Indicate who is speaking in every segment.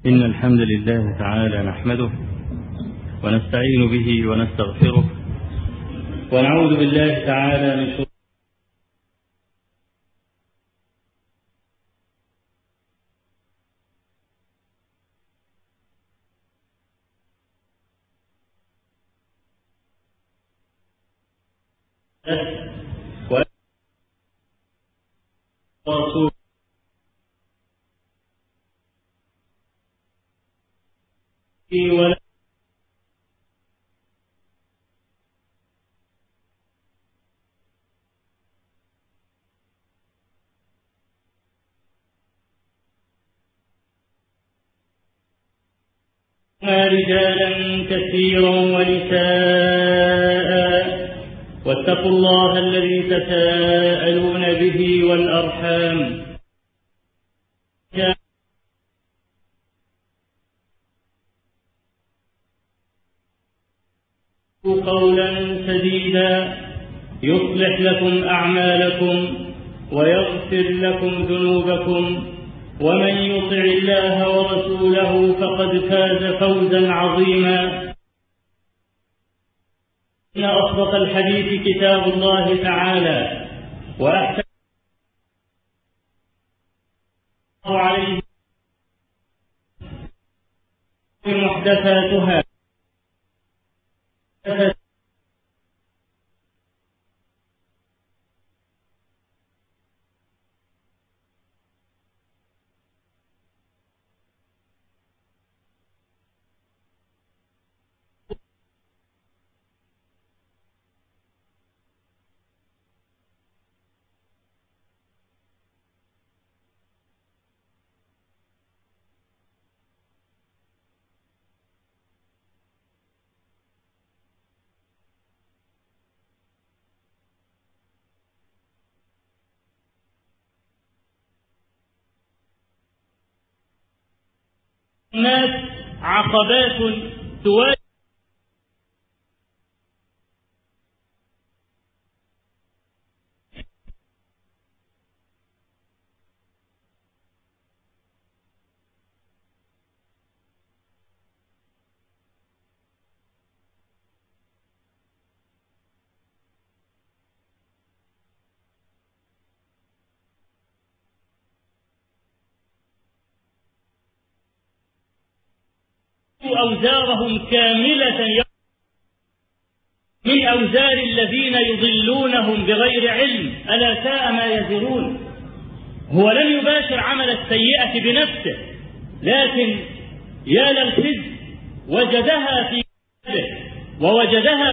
Speaker 1: إن الحمد لله تعالى نحمده ونستعين به ونستغفره ونعوذ بالله تعالى من شرور ورسوله ولا رجالا كثيرا ونساء واتقوا الله الذي تساءلون به والأرحام قولا سديدا يصلح لكم أعمالكم ويغفر لكم ذنوبكم ومن يطع الله ورسوله فقد فاز فوزا عظيما. إن أصدق الحديث كتاب الله تعالى وأحسن عليه محدثاتها الناس عقبات تواجه أوزارهم كاملة من أوزار الذين يضلونهم بغير علم، ألا ساء ما يزرون. هو لم يباشر عمل السيئة بنفسه، لكن يا للخزي وجدها في نفسه ووجدها.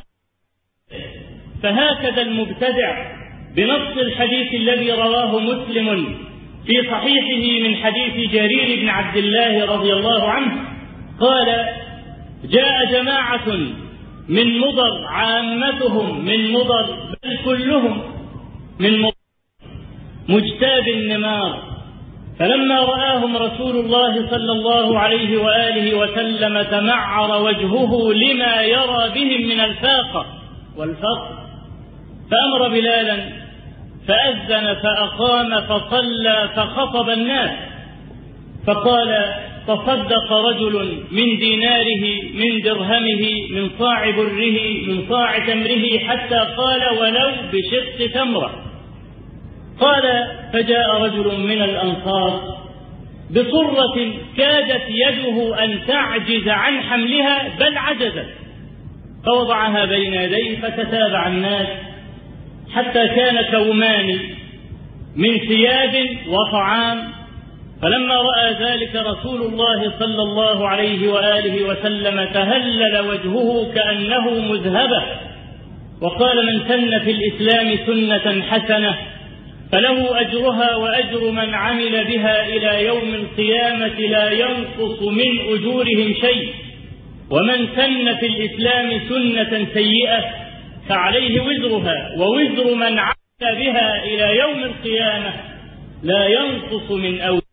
Speaker 1: فهكذا المبتدع بنص الحديث الذي رواه مسلم في صحيحه من حديث جرير بن عبد الله رضي الله عنه قال: جاء جماعة من مضر، عامتهم من مضر بل كلهم من مضر مجتاب النمار، فلما رآهم رسول الله صلى الله عليه وآله وسلم تمعر وجهه لما يرى بهم من الفاقة والفقر، فأمر بلالا فأذن فأقام فصلى فخطب الناس، فقال: تصدق رجل من ديناره من درهمه من صاع بره من صاع تمره حتى قال: ولو بشق تمرة. قال: فجاء رجل من الأنصار بصرة كادت يده أن تعجز عن حملها بل عجزت، فوضعها بين يديه فتتابع الناس حتى كان كومان من ثياب وطعام. فلما رأى ذلك رسول الله صلى الله عليه وآله وسلم تهلل وجهه كأنه مذهبة، وقال: من سن في الإسلام سنة حسنة فله أجرها وأجر من عمل بها إلى يوم القيامة لا ينقص من أجورهم شيء، ومن سن في الإسلام سنة سيئة فعليه وزرها ووزر من عمل بها إلى يوم القيامة لا ينقص من أجورهم.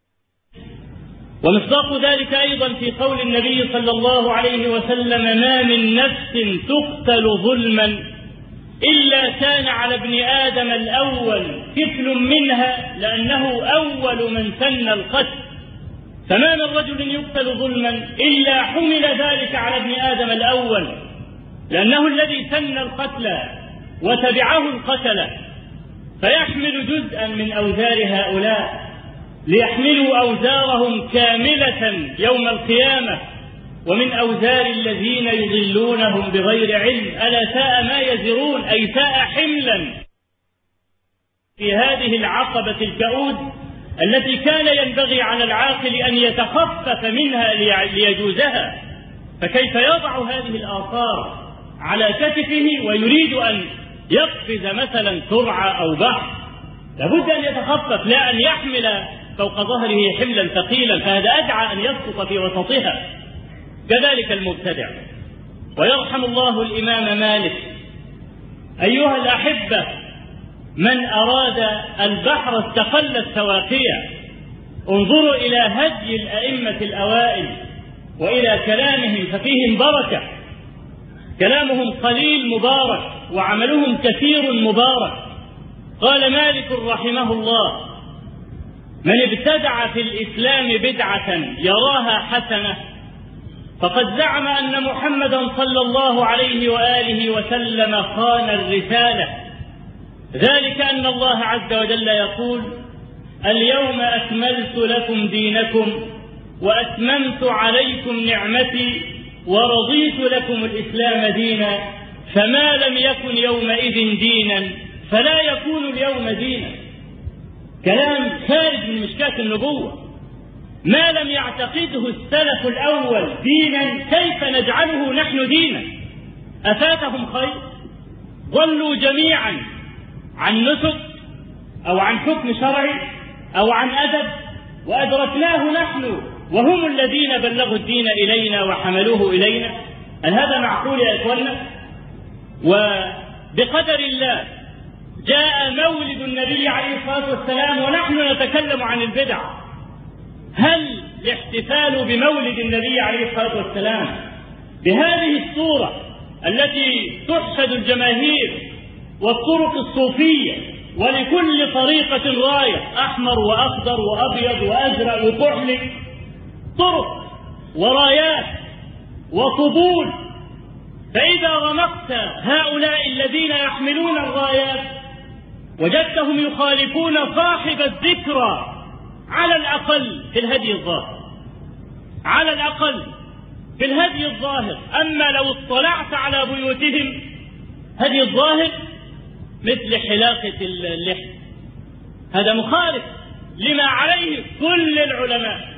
Speaker 1: ومصداق ذلك أيضا في قول النبي صلى الله عليه وسلم: ما من نفس تقتل ظلما إلا كان على ابن آدم الأول كفل منها، لأنه أول من سن القتل، فما من رجل يقتل ظلما إلا حمل ذلك على ابن آدم الأول، لأنه الذي سن القتل وتبعه القتلة، فيحمل جزءا من أوزار هؤلاء ليحملوا أوزارهم كاملة يوم القيامة، ومن أوزار الذين يضلونهم بغير علم. ألا ساء ما يزرون، أي ساء حملا في هذه العقبة الكؤود التي كان ينبغي على العاقل أن يتخفف منها ليجوزها. فكيف يضع هذه الآثار على كتفه ويريد أن يقفز مثلا سرعة أو بحر؟ لابد أن يتخفف، لا أن يحمل فوق ظهره حملا ثقيلا، فهذا أدعى أن يسقط في وسطها. كذلك المبتدع. ويرحم الله الإمام مالك. أيها الأحبة، من أراد البحر استقل السواقية. انظروا إلى هدي الأئمة الأوائل وإلى كلامهم، ففيهم بركة. كلامهم قليل مبارك وعملهم كثير مبارك. قال مالك رحمه الله: من ابتدع في الإسلام بدعة يراها حسنة فقد زعم أن محمدا صلى الله عليه وآله وسلم خان الرسالة. ذلك أن الله عز وجل يقول: اليوم أكملت لكم دينكم وأتممت عليكم نعمتي ورضيت لكم الإسلام دينا، فما لم يكن يومئذ دينا فلا يكون اليوم دينا. كلام خارج من مشكاة النبوة. ما لم يعتقده السلف الأول دينا كيف نجعله نحن دينا؟ أفاتهم خير؟ ضلوا جميعا عن نسك أو عن حكم شرعي أو عن أدب، وأدركناه نحن وهم الذين بلغوا الدين إلينا وحملوه إلينا. هل هذا معقول يا إخوانا؟ وبقدر الله جاء مولد النبي عليه الصلاة والسلام ونحن نتكلم عن البدع. هل الاحتفال بمولد النبي عليه الصلاة والسلام بهذه الصورة التي تحشد الجماهير والطرق الصوفية ولكل طريقة راية، أحمر وأخضر وأبيض وأزرق وكحل، طرق ورايات وطبول، فإذا رمقت هؤلاء الذين يحملون الرايات وجدتهم يخالفون صاحب الذكرى على الأقل في الهدي الظاهر، على الأقل في الهدي الظاهر. أما لو اطلعت على بيوتهم هدي الظاهر مثل حلاقة اللحية، هذا مخالف لما عليه كل العلماء: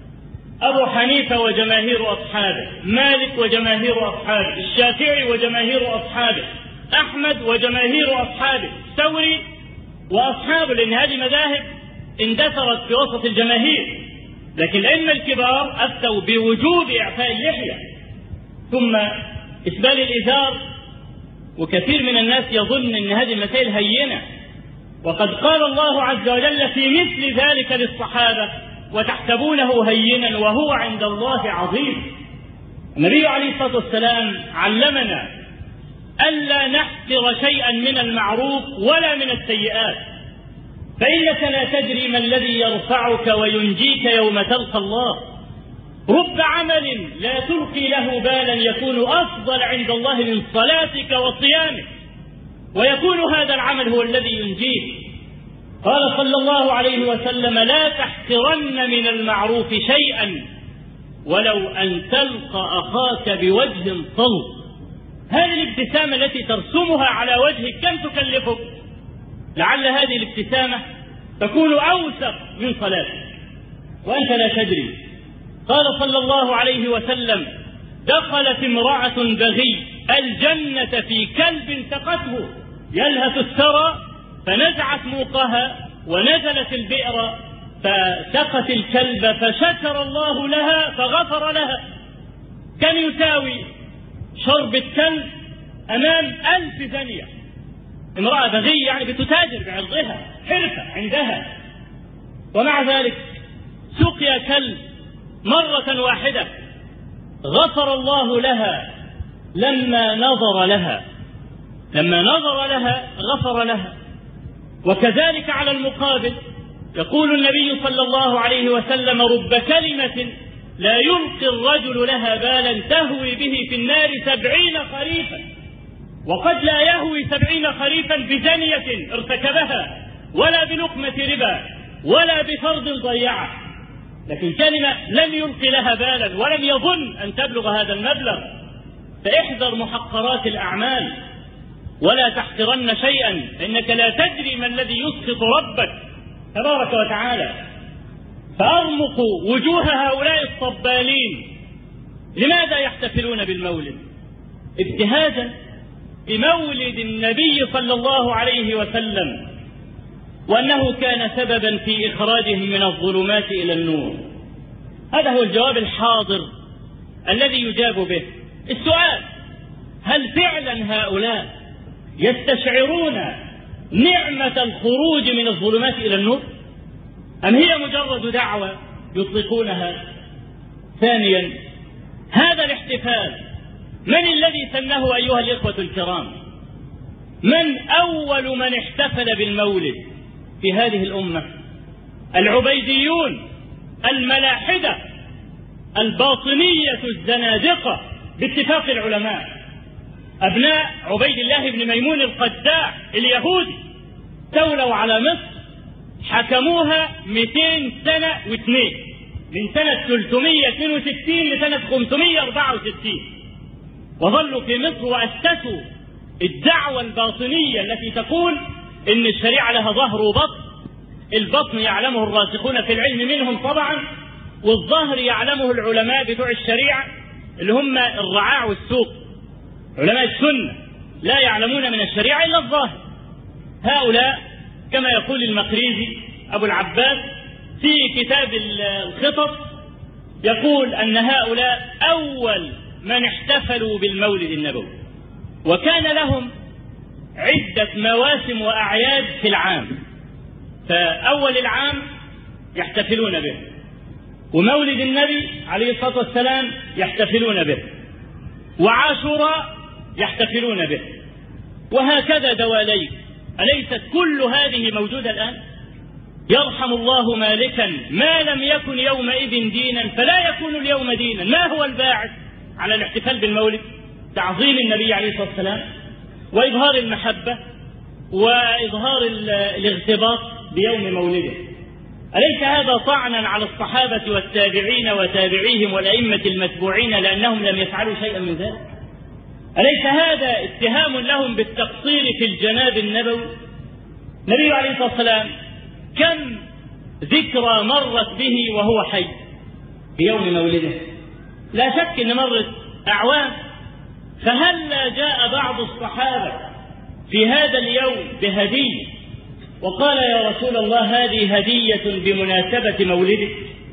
Speaker 1: أبو حنيفة وجماهير أصحابه، مالك وجماهير أصحابه، الشافعي وجماهير أصحابه، أحمد وجماهير أصحابه، ثوري وأصحابه، لأن هذه مذاهب اندثرت في وسط الجماهير. لكن الأئمة الكبار أفتوا بوجوب إعفاء اللحية ثم إسبال الإزار. وكثير من الناس يظن أن هذه المسائل هينة، وقد قال الله عز وجل في مثل ذلك للصحابة: وتحسبونه هينا وهو عند الله عظيم. النبي عليه الصلاة والسلام علمنا ألا نحقر شيئا من المعروف ولا من السيئات، فإنك لا تدري ما الذي يرفعك وينجيك يوم تلقى الله. رب عمل لا تلقي له بالا يكون أفضل عند الله من صلاتك وصيامك، ويكون هذا العمل هو الذي ينجيك. قال صلى الله عليه وسلم: لا تحقرن من المعروف شيئا ولو أن تلقى أخاك بوجه طلق. هذه الابتسامة التي ترسمها على وجهك كم تكلفك؟ لعل هذه الابتسامة تكون أوثق من صلاتك وأنت لا تدري. قال صلى الله عليه وسلم: دخلت امرأة بغي الجنة في كلب سقته يلهث الثرى، فنزعت موقها ونزلت البئر فسقت الكلب فشكر الله لها فغفر لها. كم يساوي شرب الكلب أمام 1000 زانية؟ امرأة بغي يعني بتتاجر بعرضها، حرفة عندها، ومع ذلك سقي كلب مرة واحدة غفر الله لها لما نظر لها غفر لها. وكذلك على المقابل يقول النبي صلى الله عليه وسلم: رب كلمة لا يلقي الرجل لها بالا تهوي به في النار 70 خريفا، وقد لا يهوي 70 خريفا بزانية ارتكبها ولا بلقمة ربا ولا بفرض ضيعه، لكن كلمة لم يلقي لها بالا ولم يظن أن تبلغ هذا المبلغ. فاحذر محقرات الأعمال ولا تحقرن شيئا، فإنك لا تدري ما الذي يسخط ربك تبارك وتعالى. فأرمقوا وجوه هؤلاء الصبالين. لماذا يحتفلون بالمولد؟ ابتهاجا بمولد النبي صلى الله عليه وسلم، وأنه كان سببا في إخراجهم من الظلمات إلى النور. هذا هو الجواب الحاضر الذي يجاب به. السؤال: هل فعلا هؤلاء يستشعرون نعمة الخروج من الظلمات إلى النور، أم هي مجرد دعوة يطلقونها؟ ثانيا، هذا الاحتفال من الذي سنه أيها الإخوة الكرام؟ من أول من احتفل بالمولد في هذه الأمة؟ العبيديون، الملاحدة، الباطنية الزنادقة باتفاق العلماء، أبناء عبيد الله بن ميمون القداع اليهودي، تولوا على مصر، حكموها 200 سنة واثنين، من سنة 362 لسنة 564، وظلوا في مصر وأسسوا الدعوة الباطنية التي تقول إن الشريعة لها ظهر وبطن. البطن يعلمه الراسخون في العلم منهم طبعا، والظهر يعلمه العلماء بتوع الشريعة اللي هم الرعاع والسوق، علماء السنة لا يعلمون من الشريعة إلا الظاهر. هؤلاء كما يقول المقريزي أبو العباس في كتاب الخطط، يقول أن هؤلاء أول من احتفلوا بالمولد النبوي، وكان لهم عدة مواسم وأعياد في العام. فأول العام يحتفلون به، ومولد النبي عليه الصلاة والسلام يحتفلون به، وعاشوراء يحتفلون به، وهكذا دواليك. أليست كل هذه موجودة الآن؟ يرحم الله مالكا ما لم يكن يومئذ دينا فلا يكون اليوم دينا. ما هو الباعث على الاحتفال بالمولد؟ تعظيم النبي عليه الصلاة والسلام، وإظهار المحبة، وإظهار الاغتباط بيوم مولده. أليس هذا طعنا على الصحابة والتابعين وتابعيهم والأئمة المتبوعين لأنهم لم يفعلوا شيئا من ذلك؟ أليس هذا اتهام لهم بالتقصير في الجناب النبوي؟ النبي عليه الصلاة والسلام كم ذكرى مرت به وهو حي في يوم مولده؟ لا شك أن مرت أعوام. فهلا جاء بعض الصحابة في هذا اليوم بهدية وقال: يا رسول الله، هذه هدية بمناسبة مولدك،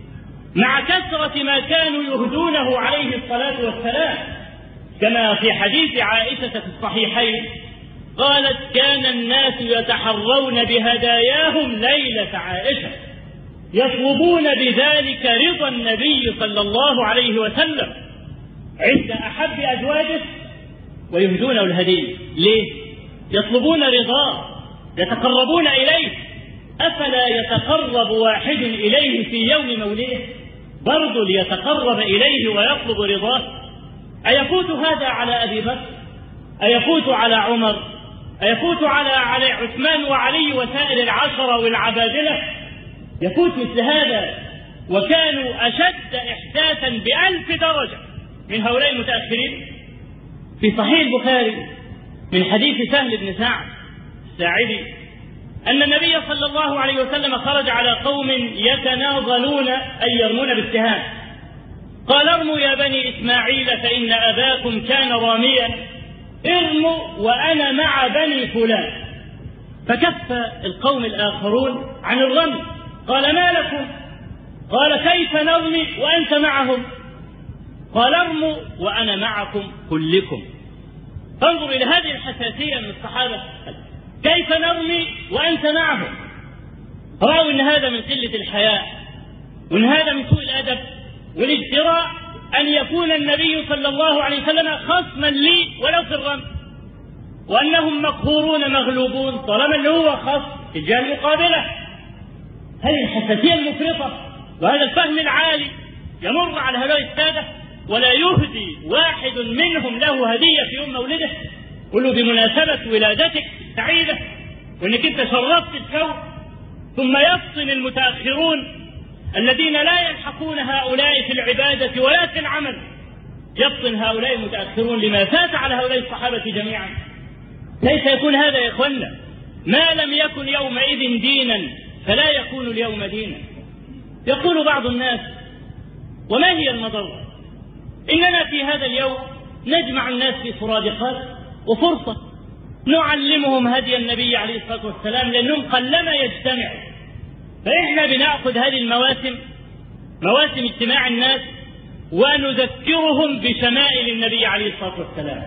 Speaker 1: مع كثرة ما كانوا يهدونه عليه الصلاة والسلام، كما في حديث عائشة في الصحيحين قالت: كان الناس يتحرون بهداياهم ليلة عائشة، يطلبون بذلك رضا النبي صلى الله عليه وسلم عند أحب أزواجه ويهدونه الهدية. ليه؟ يطلبون رضاه، يتقربون إليه. أفلا يتقرب واحد إليه في يوم مولده برضو ليتقرب إليه ويطلب رضاه؟ أيفوت هذا على أبي بكر؟ أيفوت على عمر؟ أيفوت على عثمان وعلي وسائر العشرة والعبادلة؟ يفوت مثل هذا، وكانوا أشد إحساسا ب1000 درجة من هؤلاء المتأخرين. في صحيح البخاري من حديث سهل بن سعد الساعدي أن النبي صلى الله عليه وسلم خرج على قوم يتناضلون أي يرمون بالسهام، قال: ارموا يا بني إسماعيل فإن أباكم كان راميا، ارموا وأنا مع بني فلان. فكف القوم الآخرون عن الرمي. قال: ما لكم؟ قال: كيف نرمي وأنت معهم؟ قال: ارموا وأنا معكم كلكم. فانظر إلى هذه الحساسية من الصحابة، كيف نرمي وأنت معهم؟ رأوا أن هذا من قلة الحياء، وأن هذا من سوء الأدب والاجتراء أن يكون النبي صلى الله عليه وسلم خصما لي ولو في الرمي، وأنهم مقهورون مغلوبون طالما أنه هو خصم في الجهة المقابلة. هذه الحساسية المفرطة وهذا الفهم العالي يمر على هؤلاء السادة ولا يهدي واحد منهم له هدية في يوم مولده، قل له بمناسبة ولادتك سعيدة وانك انت شرفت الكون. ثم يفطن المتأخرون الذين لا يلحقون هؤلاء في العبادة ولا في العمل، يفطن هؤلاء المتأخرون لما فات على هؤلاء الصحابة جميعا. ليس يكون هذا يا إخوانا، ما لم يكن يومئذ دينا فلا يكون اليوم دينا. يقول بعض الناس: وما هي المضرة؟ إننا في هذا اليوم نجمع الناس في سرادقات وفرصة نعلمهم هدي النبي عليه الصلاة والسلام لأنهم قلما يجتمعوا، فإحنا بنأخذ هذه المواسم، مواسم اجتماع الناس، ونذكرهم بشمائل النبي عليه الصلاة والسلام.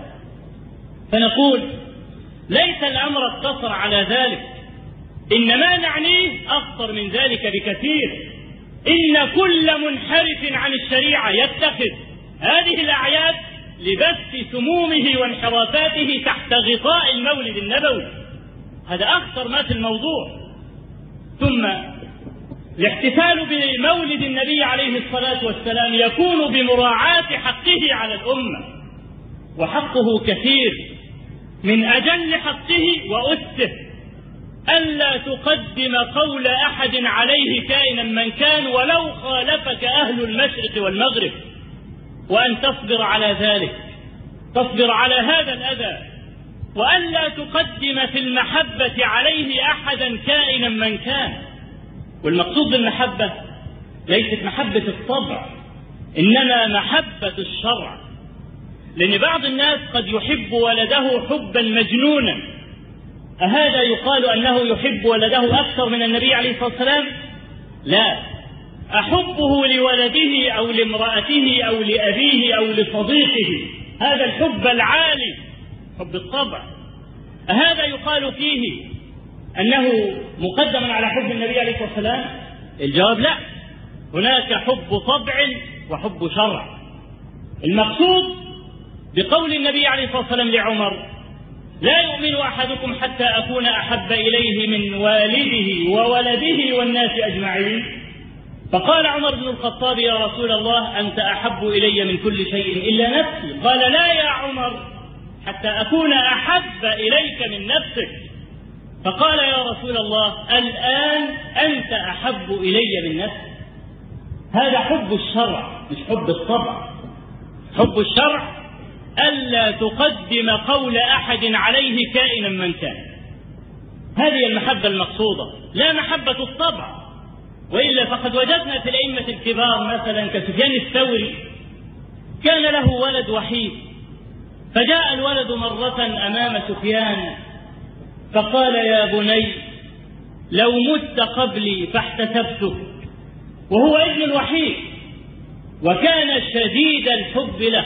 Speaker 1: فنقول: ليس الأمر اقتصر على ذلك، إن ما نعنيه أخطر من ذلك بكثير. إن كل منحرف عن الشريعة يتخذ هذه الأعياد لبث سمومه وانحرافاته تحت غطاء المولد النبوي. هذا أخطر ما في الموضوع. ثم الاحتفال بمولد النبي عليه الصلاة والسلام يكون بمراعاة حقه على الأمة، وحقه كثير، من أجل حقه وأسه ألا تقدم قول أحد عليه كائنا من كان ولو خالفك أهل المشرق والمغرب، وأن تصبر على ذلك، تصبر على هذا الأذى، وألا تقدم في المحبة عليه أحدا كائنا من كان. والمقصود بالمحبة ليست محبة الطبع، إنما محبة الشرع. لأن بعض الناس قد يحب ولده حبا مجنونا، أهذا يقال أنه يحب ولده أكثر من النبي عليه الصلاة والسلام؟ لا، أحبه لولده أو لامرأته أو لأبيه أو لصديقه، هذا الحب العالي، حب الطبع. أهذا يقال فيه أنه مقدم على حب النبي عليه الصلاة والسلام؟ الجواب لا، هناك حب طبع وحب شرع. المقصود بقول النبي عليه الصلاة والسلام لعمر: لا يؤمن أحدكم حتى أكون أحب إليه من والده وولده والناس أجمعين. فقال عمر بن الخطاب: يا رسول الله، أنت أحب إلي من كل شيء إلا نفسي. قال: لا يا عمر، حتى أكون أحب إليك من نفسك. فقال: يا رسول الله، الآن أنت أحب إلي من نفسي. هذا حب الشرع مش حب الطبع. حب الشرع ألا تقدم قول أحد عليه كائنا من كان. هذه المحبة المقصودة، لا محبة الطبع. وإلا فقد وجدنا في الأئمة الكبار مثلا كسفيان الثوري، كان له ولد وحيد، فجاء الولد مرة أمام سفيان فقال: يا بني، لو مت قبلي فاحتسبتك. وهو ابن الوحيد وكان شديد الحب له،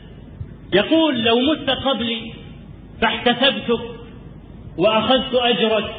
Speaker 1: يقول: لو مت قبلي فاحتسبتك وأخذت أجرك.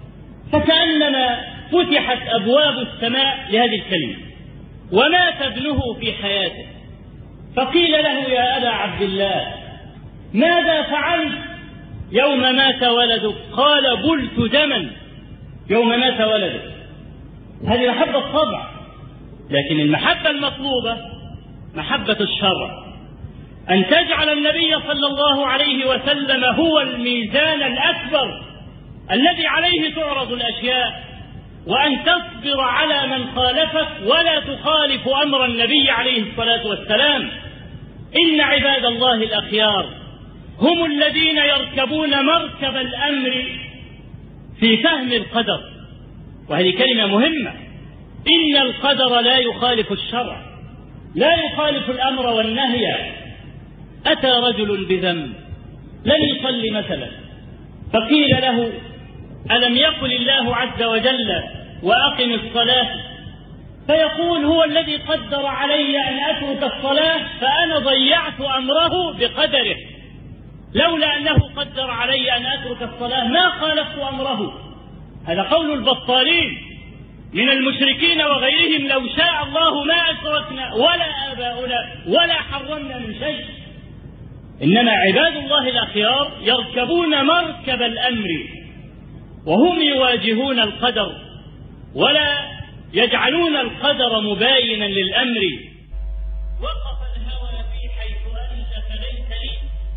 Speaker 1: فكأنما فتحت أبواب السماء لهذه الكلمة. ومات ابنه في حياته، فقيل له: يا أبا عبد الله، ماذا فعلت يوم مات ولدك؟ قال: بلت دما يوم مات ولدك. هذه محبة الطبع. لكن المحبة المطلوبة محبة الشرع، أن تجعل النبي صلى الله عليه وسلم هو الميزان الأكبر الذي عليه تعرض الأشياء، وأن تصبر على من خالفك ولا تخالف أمر النبي عليه الصلاة والسلام. إن عباد الله الأخيار هم الذين يركبون مركب الأمر في فهم القدر. وهذه كلمة مهمة. إن القدر لا يخالف الشرع، لا يخالف الأمر والنهي. أتى رجل بذنب لن يصلي مثلا، فقيل له: ألم يقل الله عز وجل وأقم الصلاة؟ فيقول: هو الذي قدر علي أن أترك الصلاة، فأنا ضيعت أمره بقدره. لولا أنه قدر علي أن أترك الصلاة ما خالفت أمره. هذا قول البطالين من المشركين وغيرهم: لو شاء الله ما أشركنا ولا آباؤنا ولا حرمنا من شيء. إنما عباد الله الأخيار يركبون مركب الأمر وهم يواجهون القدر، ولا يجعلون القدر مباينا للأمر. وقف الهوى في حيث أنت فليس لي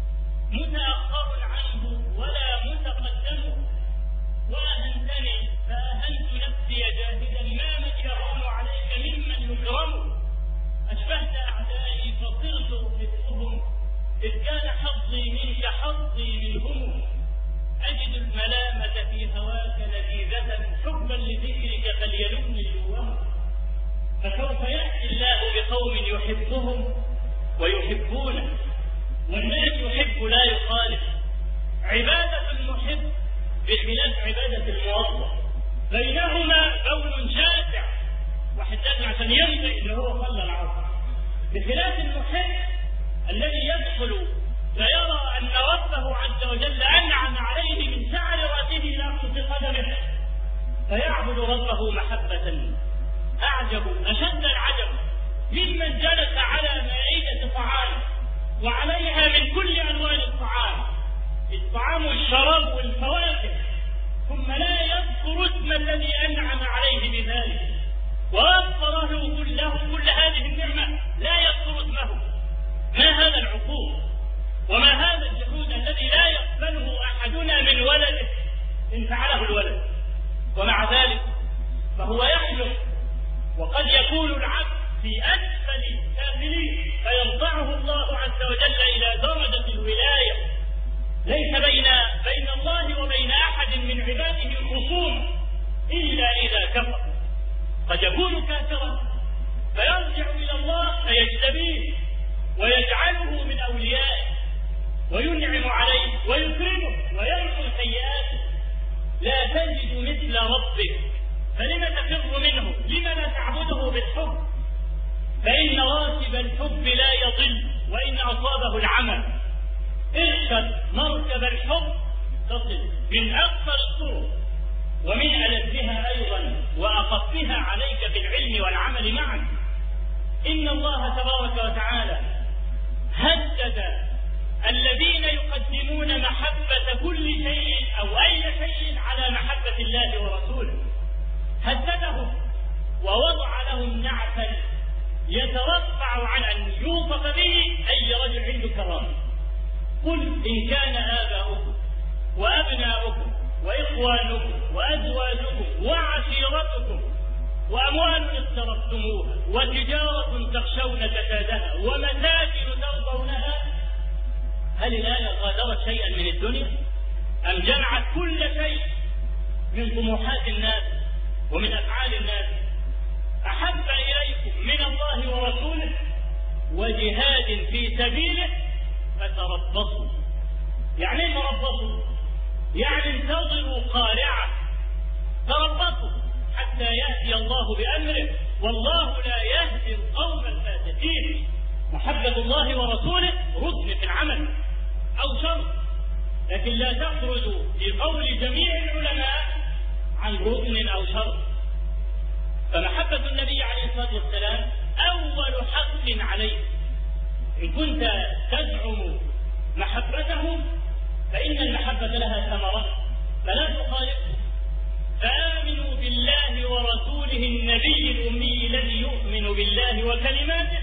Speaker 1: متأخر عنه ولا متقدم، وأهنتني فأهنت نفسي جاهدا ما من يهون عليك ممن يكرم. أشبهت أعدائي فصرت أحبهم إذ كان حظي منك حظي منهم. أجد الملامة في هواك لذيذة حبا لذكرك فليلمني جوهم. فسوف يأتي الله بقوم يحبهم ويحبونه، والناس يحب لا يخالف. عبادة المحب بخلاف عبادة الموظف، بينهما بون شاسع، واحد لازم عشان يمضي اللي هو صلى العصر، بخلاف المحب الذي يدخل فيرى أن ربه عز وجل أنعم عليه من شعر رأسه إلى قص قدمه، فيعبد ربه محبة. أعجب أشد العجب ممن جلس على مائدة طعام وعليها من كل ألوان الطعام والشراب والفواكه، ثم لا يذكر اسم الذي أنعم عليه بذلك ووفر له كل هذه النعمة، لا يذكر اسمه. ما هذا العقوق وما هذا الجحود الذي لا يقبله أحدنا من ولده إن فعله الولد؟ ومع ذلك فهو يحلف، وقد يكون العبد في أسفل السافلين فيرفعه الله عز وجل إلى درجة الولاية. ليس بين الله وبين أحد من عباده خصوم إلا إذا كفر. قد يكون كافرا فيرجع إلى الله فيجتبيه ويجعله من أوليائه وينعم عليه ويكرمه ويمحو سيئاته. لا تجد مثل ربك فلم تفر منه؟ لم لا تعبده بالحب؟ فإن راتب الحب لا يضل وإن أصابه العمى. اركب مركب الحب تصل من أقصر الطرق ومن ألذها أيضا وأخفها عليك بالعلم والعمل معا. إن الله تبارك وتعالى هدد الذين يقدمون محبة كل شيء أو أي شيء على محبة الله ورسوله، هددهم ووضع لهم نعتا يترفع عن أن يوصف به أي رجل عنده كرامة. قل إن كان آباؤكم وأبناؤكم وإخوانكم وأزواجكم وعشيرتكم وأموال اقترفتموها وتجارة تخشون كسادها ومساكن ترضونها. هل الآية غادرت شيئا من الدنيا أم جمعت كل شيء من طموحات الناس ومن أفعال الناس؟ أحب إليكم من الله ورسوله وجهاد في سبيله فتربصوا. يعني تربصوا يعني انتظروا قارعة، تربصوا حتى يأتي الله بأمره، والله لا يهدي القوم الفاسقين. محبة الله ورسوله ركن في العمل أو شرط، لكن لا تخرج لقول جميع العلماء عن ركن أو شرط. فمحبة النبي عليه الصلاة والسلام أول حق عليك. إن كنت تزعم محبته فإن المحبة لها ثمرة فلا تخالفه. فآمنوا بالله ورسوله النبي الأمي الذي يؤمن بالله وكلماته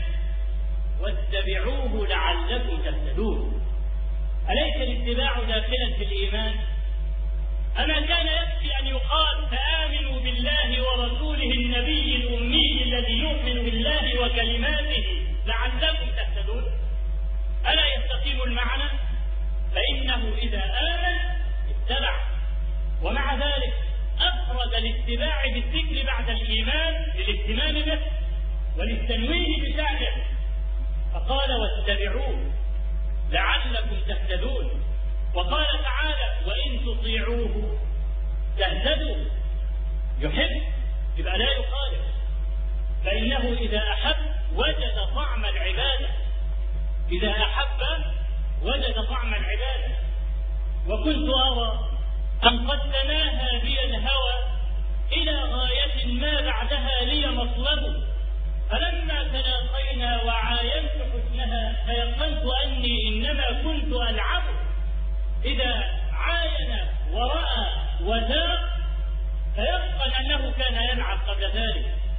Speaker 1: واتبعوه لعلكم تهتدون. أليس الاتباع داخلا في الإيمان؟ أما كان يكفي أن يقال فآمنوا بالله ورسوله النبي الأمي الذي يؤمن بالله وكلماته لعلكم تهتدون؟ ألا يستقيم المعنى؟ فإنه إذا آمن اتبع، ومع ذلك أفرد الاتباع بالذكر بعد الإيمان للاهتمام به وللتنويه بشأنه، فقال واتبعوه لعلكم تهتدون. وقال تعالى وإن تطيعوه تهتدوا. يحب يبقى لا يخالف، فإنه إذا أحب وجد طعم العبادة، إذا أحب وجد طعم العبادة. وكنت أرى أن قد تناهى بي الهوى إلى غاية ما بعدها لي مطلب، فلما تلاقينا وعاينت حسنها تيقنت أني إنما كنت ألعب. إذا عاين ورأى وذاق فيقن أنه كان يلعب قبل ذلك.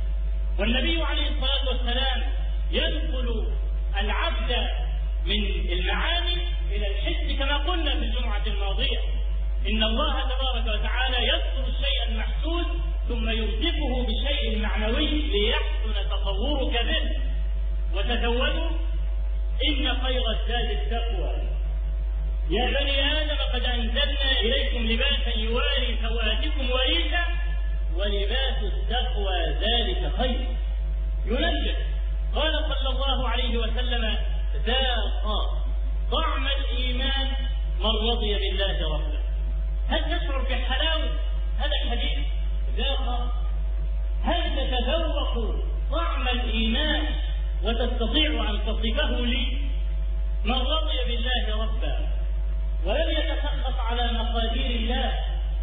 Speaker 1: والنبي عليه الصلاة والسلام ينقل العبد من المعاني إلى الحس كما قلنا في الجمعة الماضية. إن الله تبارك وتعالى يذكر الشيء المحسوس ثم يرزقه بالشيء المعنوي ليحسن تصورك به. وتزودوا إن خير الزاد التقوى. يا بني آدم قد أنزلنا إليكم لباسا يواري سوآتكم وريشا ولباس التقوى ذلك خير. ينبه قال صلى الله عليه وسلم ذاق طعم الإيمان من رضي بالله ربا. هل تشعر بحلاوة هذا الحديث؟ ذاق. هل تتذوق طعم الإيمان وتستطيع أن تصفه لي؟ من رضي بالله ربا ولم يتسخط على مقادير الله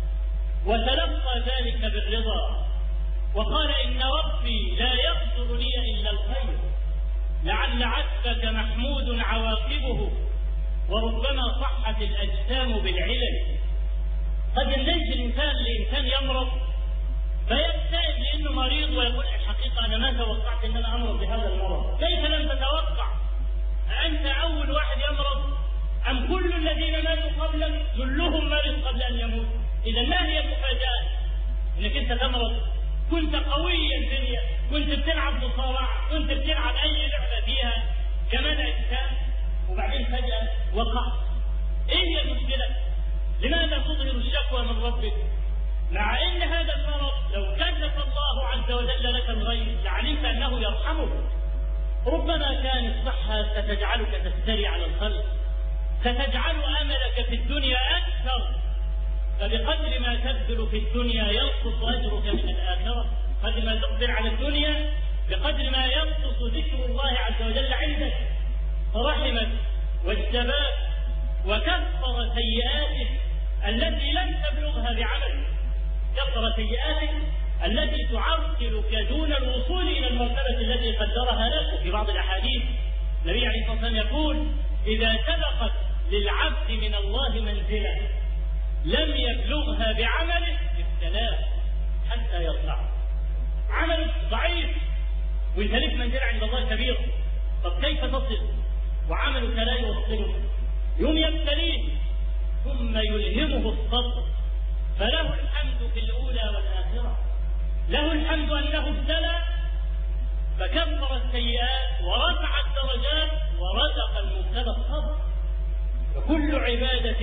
Speaker 1: وتلقى ذلك بالرضا وقال إن ربي لا يغفر لي إلا الخير لعل عتبك محمود عواقبه وربما صحت الأجسام بالعلل. قد يندهش الإنسان لإنسان يمرض فيبتعد لأنه مريض ويقول الحقيقة أنا ما توقعت أن أنا أمرض بهذا المرض. كيف لم تتوقع؟ أنت أول واحد يمرض أم كل الذين ماتوا قبلك كلهم مرض قبل أن يموت؟ إذا ما هي المفاجأة؟ أنك أنت تمرض. كنت قويا الدنيا، كنت بتلعب مصارعة، كنت بتلعب أي لعبة فيها كمال أجسام، وبعدين فجأة وقعت. إيه هي المشكلة؟ لماذا تظهر الشكوى من ربك؟ مع أن هذا المرض لو كلف الله عز وجل لك الغير لعلمت أنه يرحمك. ربما كانت الصحة ستجعلك تفتري على الخلق، ستجعل أملك في الدنيا أكثر، فبقدر ما تبذل في الدنيا ينقص أجرك من الآخرة. قدر ما تقدر على الدنيا بقدر ما ينقص ذكر الله عز وجل عندك. فرحمك واجتباك وكفر سيئاتك التي لم تبلغها بعملك، كفر سيئاتك التي تعرقلك دون الوصول إلى المرتبة التي قدرها لك. في بعض الأحاديث النبي عليه الصلاة والسلام يقول إذا سبقت للعبد من الله منزلة لم يبلغها بعمله ابتلاه حتى يرفع. عملك ضعيف وانت لك منزلة عند الله كبيرة، طب كيف تصل وعملك لا يوصلك؟ يوم يبتليه ثم يلهمه الصبر، فله الحمد في الأولى والآخرة. له الحمد أنه ابتلى فكفر السيئات ورفع الدرجات ورزق المبتلى الصبر. فكل عبادة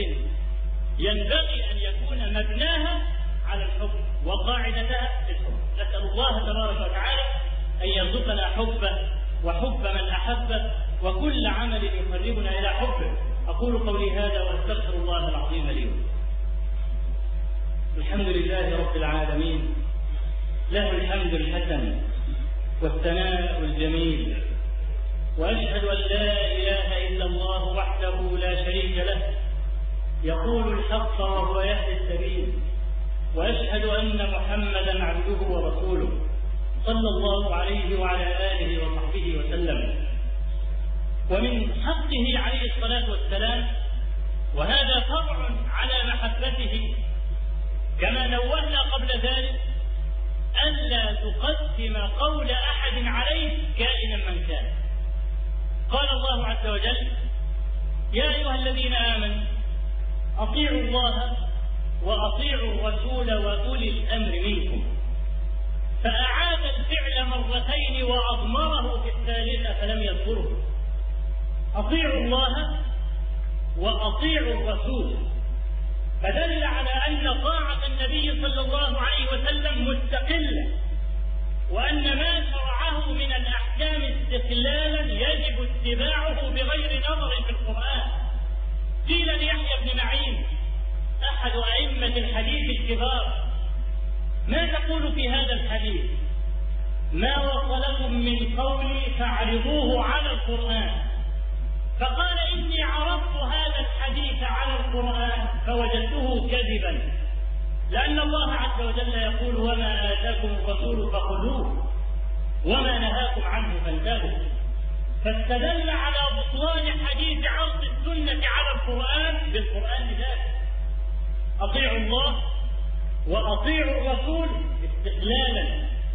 Speaker 1: ينبغي أن يكون مبناها على الحب وقاعدتها في الحب. نسأل الله تبارك وتعالى أن يرزقنا حبه وحب من أحبه وكل عمل يقربنا إلى حبه. أقول قولي هذا وأستغفر الله العظيم لي. الحمد لله رب العالمين، له الحمد الحسن والثناء الجميل، وأشهد أن لا إله إلا الله وحده لا شريك له يقول الحق وهو يهدي السبيل، وأشهد أن محمدا عبده ورسوله صلى الله عليه وعلى آله وصحبه وسلم. ومن حقه عليه الصلاة والسلام، وهذا فرع على محبته كما نوهنا قبل ذلك، ألا تقدم قول أحد عليه كائنا من كان. قال الله عز وجل يا أيها الذين آمنوا أطيعوا الله وأطيعوا الرسول وأولي الأمر منكم، فأعاد الفعل مرتين وأضمره في الثالثة فلم يذكره. أطيعوا الله وأطيعوا الرسول، فدل على أن طاعة النبي صلى الله عليه وسلم مستقلة، وأن ما شرعه من الأحكام استقلالا يجب اتباعه بغير نظر في القرآن. قيل ليحيى بن معين أحد أئمة الحديث الكبار ما تقول في هذا الحديث؟ ما وصلكم من قولي فاعرضوه على القرآن. فقال إني عرضت هذا الحديث على القرآن فوجدته كذبا، لأن الله عز وجل يقول وما آتاكم الرسول فخذوه وما نهاكم عنه فانتهوا. فاستدل على بطلان حديث عرض السنة على القرآن بالقرآن ذاته. أطيعوا الله وأطيعوا الرسول استقلالا،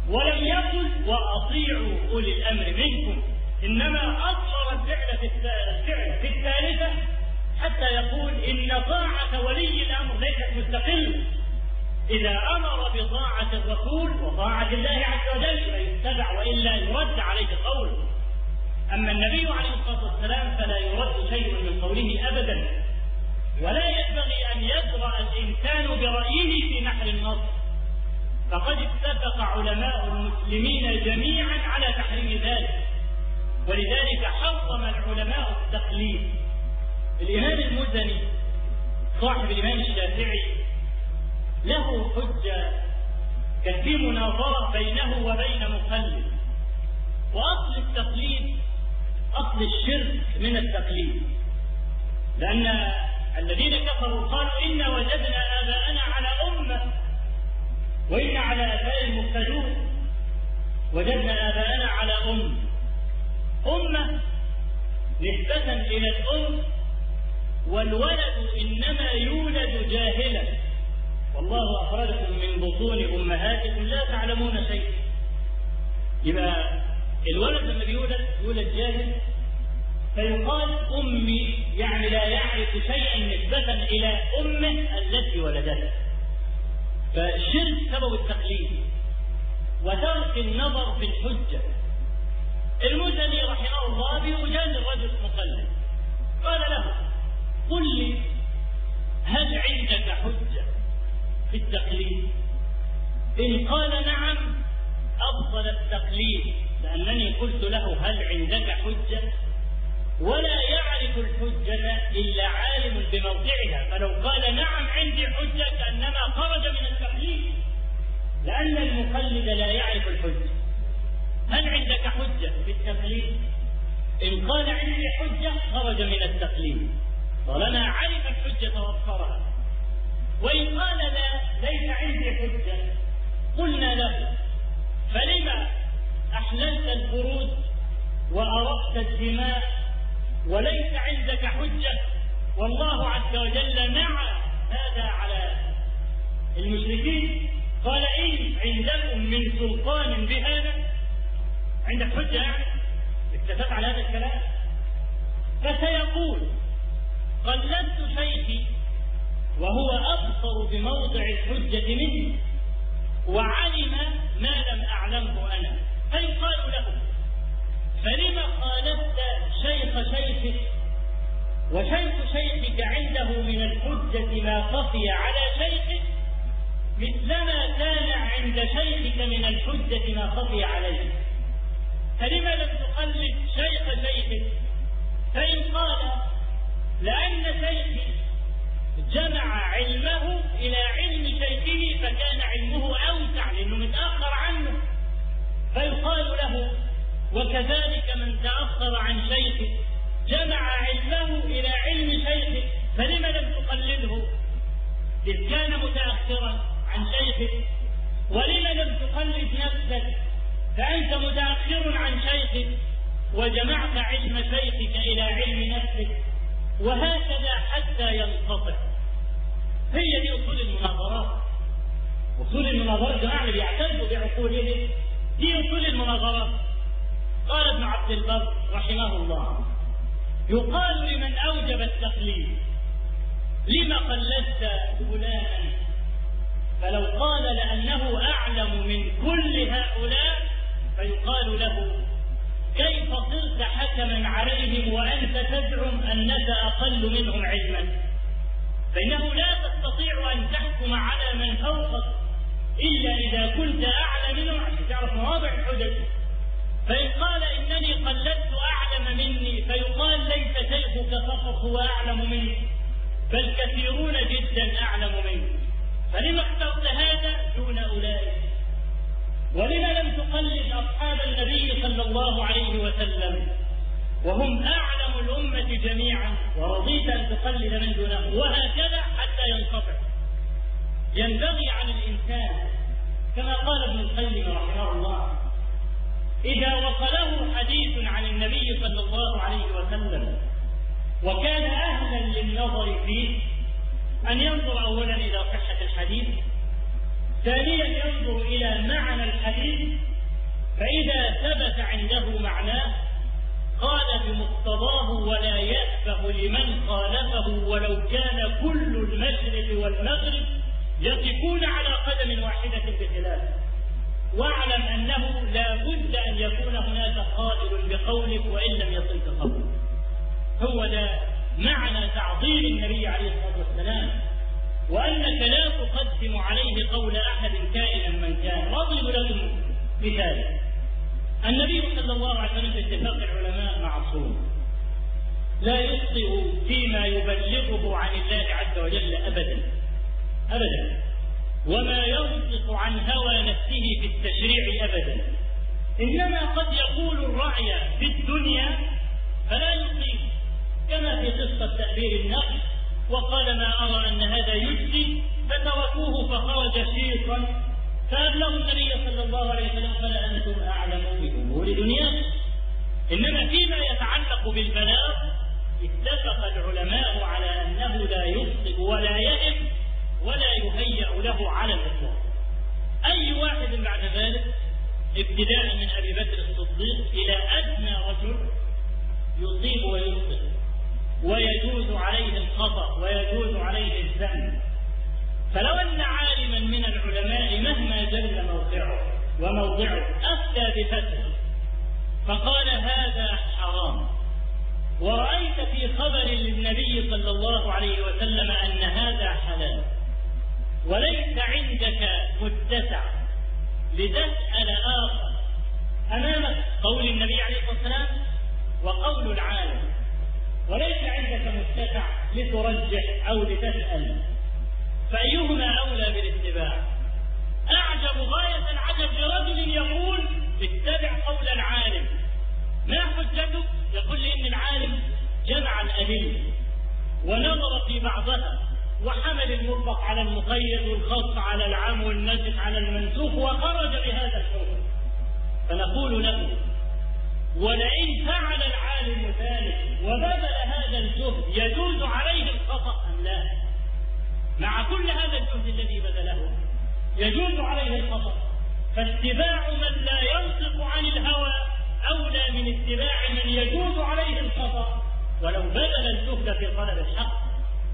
Speaker 1: ولم يقل وأطيعوا أولي الأمر منكم، إنما أظهر الفعل في الثالثة حتى يقول إن طاعة ولي الأمر ليست مستقلة، إذا أمر بطاعة الرسول وطاعة الله عز وجل فيتبع وإلا يرد عليه قوله. أما النبي عليه الصلاة والسلام فلا يرد شيء من قوله أبدا، ولا ينبغي أن يجرأ الإنسان برأيه في نحر النص، فقد اتفق علماء المسلمين جميعا على تحريم ذلك، ولذلك حرم العلماء التقليد. الإمام المزني صاحب الإمام الشافعي له حجة، كان في مناظرة بينه وبين مقلد، وأصل التقليد أصل الشرك من التقليد، لأن الذين كفروا قالوا إنا وجدنا آباءنا على أمة وإنا على آثارهم مقتدون. وجدنا آباءنا على أمة نسبة إلى الأم، والولد إنما يولد جاهلا، والله أخرجكم من بطون أمهاتكم لا تعلمون شيء. يبقى الولد لما يولد جاهل فيقال أمي، يعني لا يعرف شيئا نسبة إلى أمه التي ولدته. فالشرك سبب التقليد وترك النظر في الحجة. المزني رحمه الله بيجادل رجل مقلد، قال له قل لي هل عندك حجة في التقليد؟ إن قال نعم أفضل التقليد، لأنني قلت له هل عندك حجة؟ ولا يعرف الحجة إلا عالم بموضعها، فلو قال نعم عندي حجة كأنما خرج من التقليد، لأن المقلد لا يعرف الحجة. هل عندك حجة في التقليد؟ إن قال عندي حجة خرج من التقليد، طالما عرف الحجة وفرها. وإن قال لا ليس عندي حجة قلنا له فلما أحللت الفروج وأرقت الدماء وليس عندك حجة؟ والله عز وجل نعى هذا على المشركين، قال إن عندكم من سلطان بهذا، عندك حجة يعني اكتفت على هذا الكلام؟ فسيقول قلدت شيخي وهو أبصر بموضع الحجة مني وعلم ما لم أعلمه أنا، فيقال له فلما خالفت شيخ شيخك وشيخ شيخك عنده من الحجة ما خفي على شيخك مثلما كان عند شيخك من الحجة ما خفي عليه، فلما لم تقلد شيخ شيخك؟ فإن قال لأن شيخي جمع علمه إلى علم شيخه فكان علمه أوسع لأنه متأخر عنه، فيقال له وكذلك من تأخر عن شيخه جمع علمه إلى علم شيخه فلما لم تقلده إذ كان متأخرا عن شيخه؟ ولما لم تقلد نفسك فأنت متأخر عن شيخك وجمعت علم شيخك إلى علم نفسك، وهكذا حتى ينقطع. هي دي أصول المناظرات. أصول المناظرات جماعة اللي بيعترفوا بعقولهم دي أصول المناظرات. قال ابن عبد البر رحمه الله يقال لمن أوجب التقليد لما قلدت فلانا؟ فلو قال لأنه أعلم من كل هؤلاء فيقال له كيف صرت حكما عليهم وأنت تزعم أنك أقل منهم علما؟ فإنه لا تستطيع أن تحكم على من فوقك إلا إذا كنت أعلى منهم عشان تعرف مواضع الحجج. فإن قال إنني قلدت أعلم مني فيقال ليس شيخك فقط هو أعلم منك بل كثيرون جدا أعلم منك، فلما اخترت هذا دون أولئك؟ ولما لم تقلد أصحاب النبي صلى الله عليه وسلم وهم أعلم الأمة جميعا ورضيت أن تقلد من دونهم؟ وهكذا حتى ينقطع. ينبغي على الإنسان كما قال ابن القيم رحمه الله إذا وصله حديث عن النبي صلى الله عليه وسلم وكان أهلا للنظر فيه أن ينظر أولا إلى صحة الحديث، ثانيا ينظر إلى معنى الحديث، فإذا ثبت عنده معناه قال بمقتضاه ولا يأبه لمن خالفه ولو كان كل المشرق والمغرب يقفون على قدم واحدة بخلافه. واعلم أنه لا بد أن يكون هناك قائل بقولك وإن لم يصلك قولك. هو ده معنى تعظيم النبي عليه الصلاة والسلام، وأنك لا تقدم عليه قول أحد كائنا من كان. أضرب لكم مثال. النبي صلى الله عليه وسلم باتفاق العلماء معصوم، لا يخطئ فيما يبلغه عن الله عز وجل أبدا أبدا، وما ينطق عن هوى نفسه في التشريع أبدا، إنما قد يقول الرعي في الدنيا فلا يصيب، كما في قصة تأبير النقل، وقال ما أرى أن هذا يجزي فتركوه فخرج شيطا فأبلغوا النبي صلى الله عليه وسلم فلا أنتم أعلم بأمور دنياكم. إنما فيما يتعلق بالبلاغ اتفق العلماء على أنه لا يخطئ ولا يهب ولا يهيأ له على الإطلاق. أي واحد بعد ذلك ابتداء من أبي بكر الصديق إلى أدنى رجل يصيب ويخطئ ويجوز عليه الخطأ ويجوز عليه الذنب. فلو أن عالما من العلماء مهما جل موضعه أفتى بفتوى فقال هذا حرام، ورأيت في خبر للنبي صلى الله عليه وسلم أن هذا حلال، وليس عندك متسع لتسأل آخر أمامك قول النبي عليه الصلاة والسلام وقول العالم، وليس عندك متسع لترجح أو لتسأل، فأيهما أولى بالاتباع؟ أعجب غاية العجب لرجل يقول اتبع قول العالم. ما حجته؟ يقول لي إن العالم جمع الأدلة ونظر في بعضها وحمل المطلق على المقيد والخاص على العام والنسخ على المنسوخ وخرج بهذا الحكم. فنقول له ولئن فعل العالم ذلك وبذل هذا الجهد يجوز عليه الخطأ أم لا؟ مع كل هذا الجهد الذي بذله يجوز عليه الخطأ. فاتباع من لا ينطق عن الهوى أولى من اتباع من يجوز عليه الخطأ ولو بذل الجهد في طلب الحق.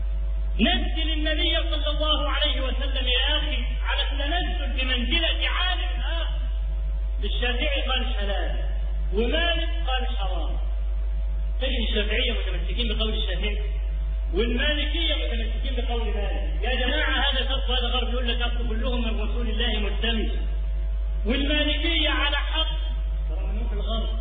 Speaker 1: نزل النبي صلى الله عليه وسلم يا أخي على التنزل بمنزلة عالم آخر. الشافعي قال حلال ومالك قال حرام، تجد الشافعية متمسكين بقول الشافعي والمالكية متمسكين بقول مالك. يا جماعة هذا شرط وهذا غرب، يقول لك أصل كلهم من رسول الله ملتمس، والمالكية على حق رغم أنهم في الغرب،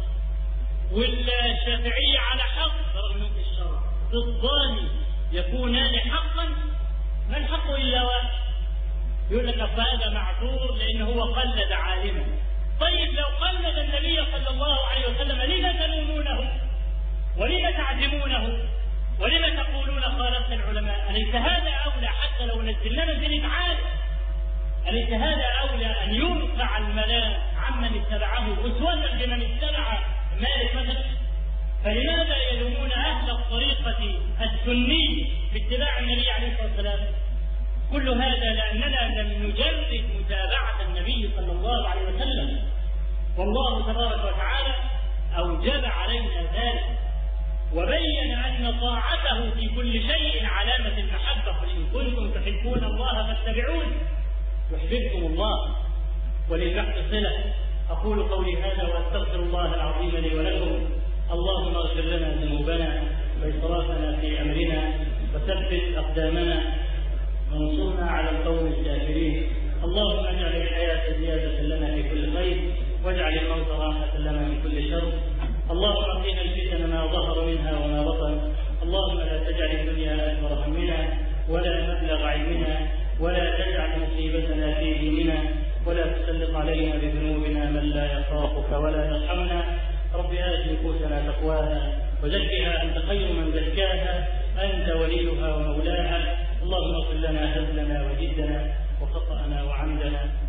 Speaker 1: والشافعية على حق رغم أنهم في الشرع، ضدان يكونان حقا ما الحق إلا واحد. يقول لك هذا معذور لأنه هو قلد عالما. طيب لو قلد النبي صلى الله عليه وسلم لما تلومونه ولما تعزمونه ولما تقولون خالفنا العلماء؟ أليس هذا أولى حتى لو نزلنا منزلة عالم؟ أليس هذا أولى أن يرفع الملام عمن اتبعه أسوة بمن اتبع مالك مثلا؟ فلماذا يلومون أهل الطريقة السني باتباع النبي عليه الصلاة والسلام؟ كل هذا لأننا لم نجرد متابعة النبي صلى الله عليه وسلم، والله تبارك وتعالى أوجب علينا ذلك وبين أن طاعته في كل شيء علامة المحبة. قل إن كنتم تحبون الله فاتبعون يحببكم الله. وللبحث صلة. أقول قولي هذا وأستغفر الله العظيم لي ولكم. اللهم اغفر لنا ذنوبنا وإسرافنا في أمرنا وثبت أقدامنا وانصرنا على القوم الكافرين. اللهم اجعل الحياة زيادة لنا في كل خير واجعل الموت راحة لنا من كل شر. اللهم قنا الفتن ما ظهر منها وما بطن. اللهم لا تجعل الدنيا أكبر همنا ولا مبلغ علمنا ولا تجعل مصيبتنا في ديننا ولا تسلط علينا بذنوبنا من لا يخافك ولا يرحمنا. رب آت نفوسنا تقواها وزكها أنت خير من زكاها أنت وليها ومولاها. اللهم اغفر لنا هزلنا وجدنا وخطأنا وعمدنا